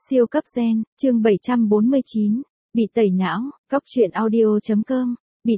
Siêu cấp gen, chương 749, bị tẩy não, Cóc truyện audio.com,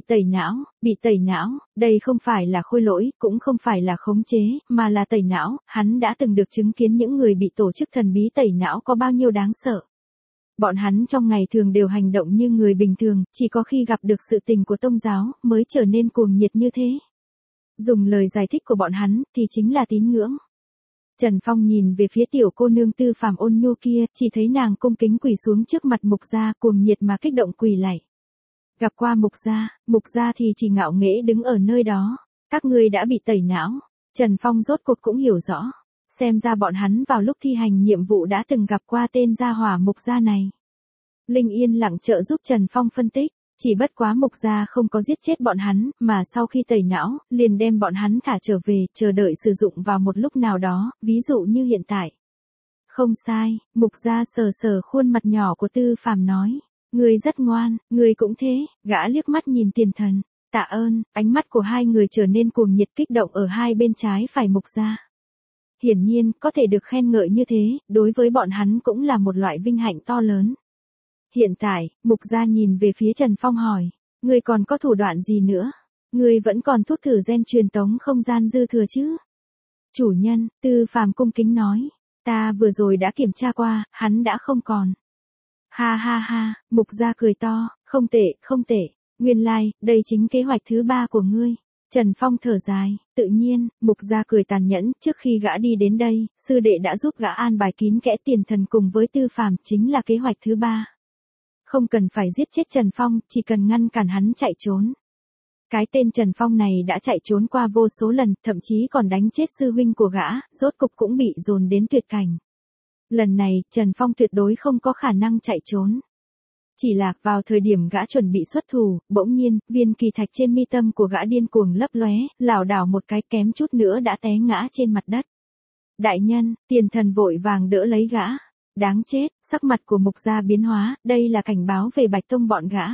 bị tẩy não, đây không phải là khôi lỗi, cũng không phải là khống chế, mà là tẩy não, hắn đã từng được chứng kiến những người bị tổ chức thần bí tẩy não có bao nhiêu đáng sợ. Bọn hắn trong ngày thường đều hành động như người bình thường, chỉ có khi gặp được sự tình của tôn giáo, mới trở nên cuồng nhiệt như thế. Dùng lời giải thích của bọn hắn, thì chính là tín ngưỡng. Trần Phong nhìn về phía tiểu cô nương Tư Phàm ôn nhu kia, chỉ thấy nàng cung kính quỳ xuống trước mặt mục gia, cuồng nhiệt mà kích động quỳ lạy. Gặp qua mục gia thì chỉ ngạo nghễ đứng ở nơi đó. Các ngươi đã bị tẩy não. Trần Phong rốt cuộc cũng hiểu rõ. Xem ra bọn hắn vào lúc thi hành nhiệm vụ đã từng gặp qua tên gia hỏa mục gia này. Linh yên lặng trợ giúp Trần Phong phân tích. Chỉ bất quá mục gia không có giết chết bọn hắn, mà sau khi tẩy não, liền đem bọn hắn thả trở về, chờ đợi sử dụng vào một lúc nào đó, ví dụ như hiện tại. Không sai, mục gia sờ sờ khuôn mặt nhỏ của Tư Phàm nói. Ngươi rất ngoan, ngươi cũng thế, gã liếc mắt nhìn Tiền Thần. Tạ ơn, ánh mắt của hai người trở nên cuồng nhiệt kích động ở hai bên trái phải mục gia. Hiển nhiên, có thể được khen ngợi như thế, đối với bọn hắn cũng là một loại vinh hạnh to lớn. Hiện tại, mục gia nhìn về phía Trần Phong hỏi, ngươi còn có thủ đoạn gì nữa? Ngươi vẫn còn thuốc thử gen truyền tống không gian dư thừa chứ? Chủ nhân, Tư Phàm cung kính nói, ta vừa rồi đã kiểm tra qua, hắn đã không còn. Ha ha ha, mục gia cười to, không tệ, nguyên lai, đây chính kế hoạch thứ 3 của ngươi. Trần Phong thở dài, tự nhiên, mục gia cười tàn nhẫn, trước khi gã đi đến đây, sư đệ đã giúp gã an bài kín kẽ Tiền Thần cùng với Tư Phàm, chính là kế hoạch thứ 3. Không cần phải giết chết Trần Phong, chỉ cần ngăn cản hắn chạy trốn. Cái tên Trần Phong này đã chạy trốn qua vô số lần, thậm chí còn đánh chết sư huynh của gã, rốt cục cũng bị dồn đến tuyệt cảnh. Lần này, Trần Phong tuyệt đối không có khả năng chạy trốn. Chỉ là, vào thời điểm gã chuẩn bị xuất thủ, bỗng nhiên, viên kỳ thạch trên mi tâm của gã điên cuồng lấp lóe, lảo đảo một cái kém chút nữa đã té ngã trên mặt đất. Đại nhân, Tiền Thần vội vàng đỡ lấy gã. Đáng chết, sắc mặt của mục gia biến hóa, đây là cảnh báo về Bạch Tông bọn gã.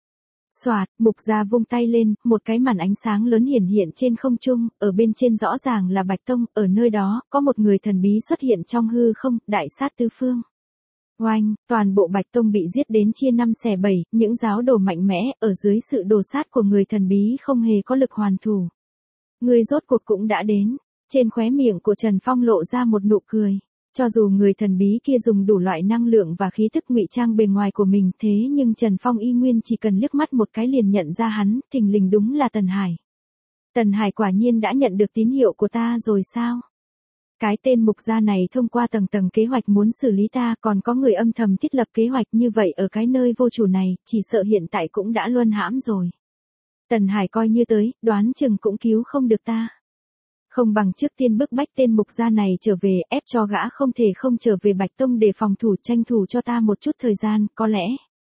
Soạt, mục gia vung tay lên, một cái màn ánh sáng lớn hiển hiện trên không trung, ở bên trên rõ ràng là Bạch Tông, ở nơi đó, có một người thần bí xuất hiện trong hư không, đại sát tứ phương. Oanh, toàn bộ Bạch Tông bị giết đến chia 5 xẻ 7, những giáo đồ mạnh mẽ, ở dưới sự đồ sát của người thần bí không hề có lực hoàn thủ. Người rốt cuộc cũng đã đến, trên khóe miệng của Trần Phong lộ ra một nụ cười. Cho dù người thần bí kia dùng đủ loại năng lượng và khí tức ngụy trang bề ngoài của mình, thế nhưng Trần Phong y nguyên chỉ cần liếc mắt một cái liền nhận ra hắn, thình lình đúng là Tần Hải. Tần Hải quả nhiên đã nhận được tín hiệu của ta rồi sao? Cái tên mục gia này thông qua tầng tầng kế hoạch muốn xử lý ta, còn có người âm thầm thiết lập kế hoạch như vậy ở cái nơi vô chủ này, chỉ sợ hiện tại cũng đã luân hãm rồi. Tần Hải coi như tới, đoán chừng cũng cứu không được ta. Không bằng trước tiên bức bách tên mục gia này trở về, ép cho gã không thể không trở về Bạch Tông để phòng thủ, tranh thủ cho ta một chút thời gian, có lẽ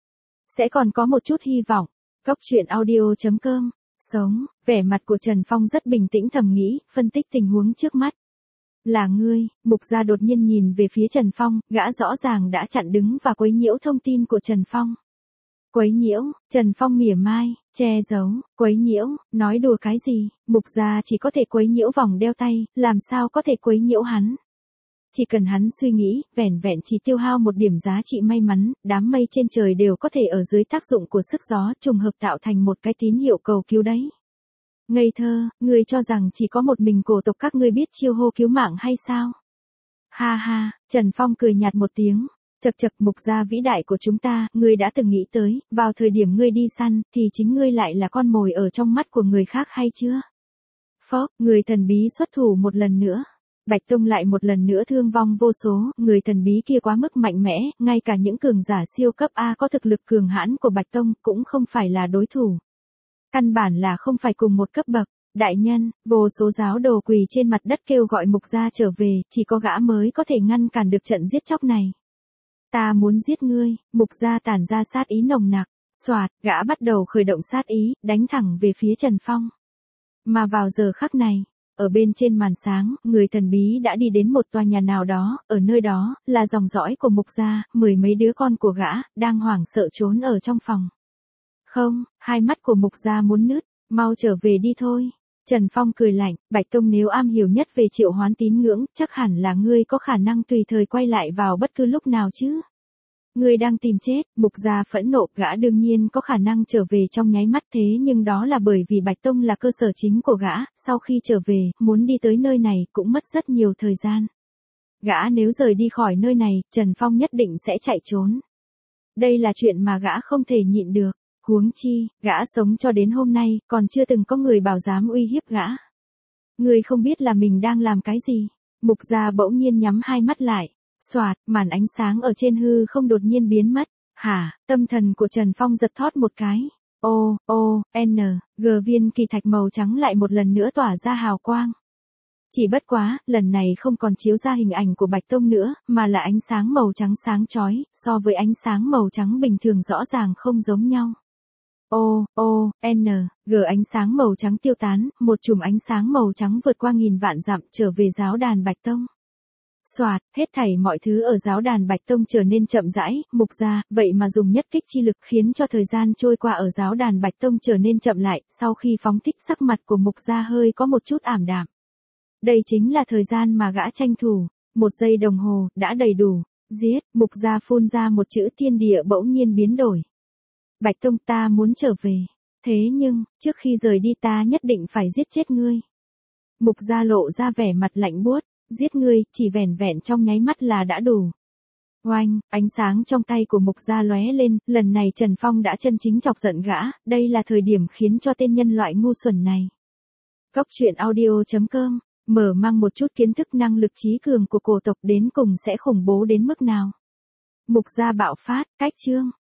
sẽ còn có một chút hy vọng. Cóc truyện audio.com, sống, vẻ mặt của Trần Phong rất bình tĩnh thầm nghĩ, phân tích tình huống trước mắt. Là ngươi, mục gia đột nhiên nhìn về phía Trần Phong, gã rõ ràng đã chặn đứng và quấy nhiễu thông tin của Trần Phong. Quấy nhiễu, Trần Phong mỉa mai, che giấu, quấy nhiễu, nói đùa cái gì, mục gia chỉ có thể quấy nhiễu vòng đeo tay, làm sao có thể quấy nhiễu hắn. Chỉ cần hắn suy nghĩ, vẻn vẹn chỉ tiêu hao một điểm giá trị may mắn, đám mây trên trời đều có thể ở dưới tác dụng của sức gió trùng hợp tạo thành một cái tín hiệu cầu cứu đấy. Ngây thơ, ngươi cho rằng chỉ có một mình cổ tộc các ngươi biết chiêu hô cứu mạng hay sao? Ha ha, Trần Phong cười nhạt một tiếng. Chậc mục gia vĩ đại của chúng ta, ngươi đã từng nghĩ tới, vào thời điểm ngươi đi săn, thì chính ngươi lại là con mồi ở trong mắt của người khác hay chưa? Phốc, người thần bí xuất thủ một lần nữa. Bạch Tông lại một lần nữa thương vong vô số, người thần bí kia quá mức mạnh mẽ, ngay cả những cường giả siêu cấp A có thực lực cường hãn của Bạch Tông cũng không phải là đối thủ. Căn bản là không phải cùng một cấp bậc. Đại nhân, vô số giáo đồ quỳ trên mặt đất kêu gọi mục gia trở về, chỉ có gã mới có thể ngăn cản được trận giết chóc này. Ta muốn giết ngươi, mục gia tản ra sát ý nồng nặc, soạt, gã bắt đầu khởi động sát ý, đánh thẳng về phía Trần Phong. Mà vào giờ khắc này, ở bên trên màn sáng, người thần bí đã đi đến một tòa nhà nào đó, ở nơi đó, là dòng dõi của mục gia, 10 mấy đứa con của gã, đang hoảng sợ trốn ở trong phòng. Không, hai mắt của mục gia muốn nứt, mau trở về đi thôi. Trần Phong cười lạnh, Bạch Tông nếu am hiểu nhất về triệu hoán tín ngưỡng, chắc hẳn là ngươi có khả năng tùy thời quay lại vào bất cứ lúc nào chứ. Ngươi đang tìm chết, Mục Gia phẫn nộ, gã đương nhiên có khả năng trở về trong nháy mắt thế nhưng đó là bởi vì Bạch Tông là cơ sở chính của gã, sau khi trở về, muốn đi tới nơi này cũng mất rất nhiều thời gian. Gã nếu rời đi khỏi nơi này, Trần Phong nhất định sẽ chạy trốn. Đây là chuyện mà gã không thể nhịn được, huống chi, gã sống cho đến hôm nay, còn chưa từng có người bảo dám uy hiếp gã. Ngươi không biết là mình đang làm cái gì. Mục Gia bỗng nhiên nhắm hai mắt lại. Soạt, màn ánh sáng ở trên hư không đột nhiên biến mất. Hả, tâm thần của Trần Phong giật thót một cái. G viên kỳ thạch màu trắng lại một lần nữa tỏa ra hào quang. Chỉ bất quá, lần này không còn chiếu ra hình ảnh của Bạch Tông nữa, mà là ánh sáng màu trắng sáng chói, so với ánh sáng màu trắng bình thường rõ ràng không giống nhau. Ánh sáng màu trắng tiêu tán, một chùm ánh sáng màu trắng vượt qua nghìn vạn dặm trở về giáo đàn Bạch Tông. Soạt, hết thảy mọi thứ ở giáo đàn Bạch Tông trở nên chậm rãi, Mục Gia, vậy mà dùng nhất kích chi lực khiến cho thời gian trôi qua ở giáo đàn Bạch Tông trở nên chậm lại, sau khi phóng thích sắc mặt của Mục Gia hơi có một chút ảm đạm. Đây chính là thời gian mà gã tranh thủ, 1 giây đồng hồ, đã đầy đủ, giết, Mục Gia phun ra một chữ thiên địa bỗng nhiên biến đổi. Bạch Tông ta muốn trở về, thế nhưng, trước khi rời đi ta nhất định phải giết chết ngươi. Mục Gia lộ ra vẻ mặt lạnh buốt. Giết ngươi, chỉ vẻn vẹn trong nháy mắt là đã đủ. Oanh, ánh sáng trong tay của Mục Gia lóe lên, lần này Trần Phong đã chân chính chọc giận gã, đây là thời điểm khiến cho tên nhân loại ngu xuẩn này. Cốc truyện audio.com, mở mang một chút kiến thức năng lực trí cường của cổ tộc đến cùng sẽ khủng bố đến mức nào. Mục Gia bạo phát, cách chương.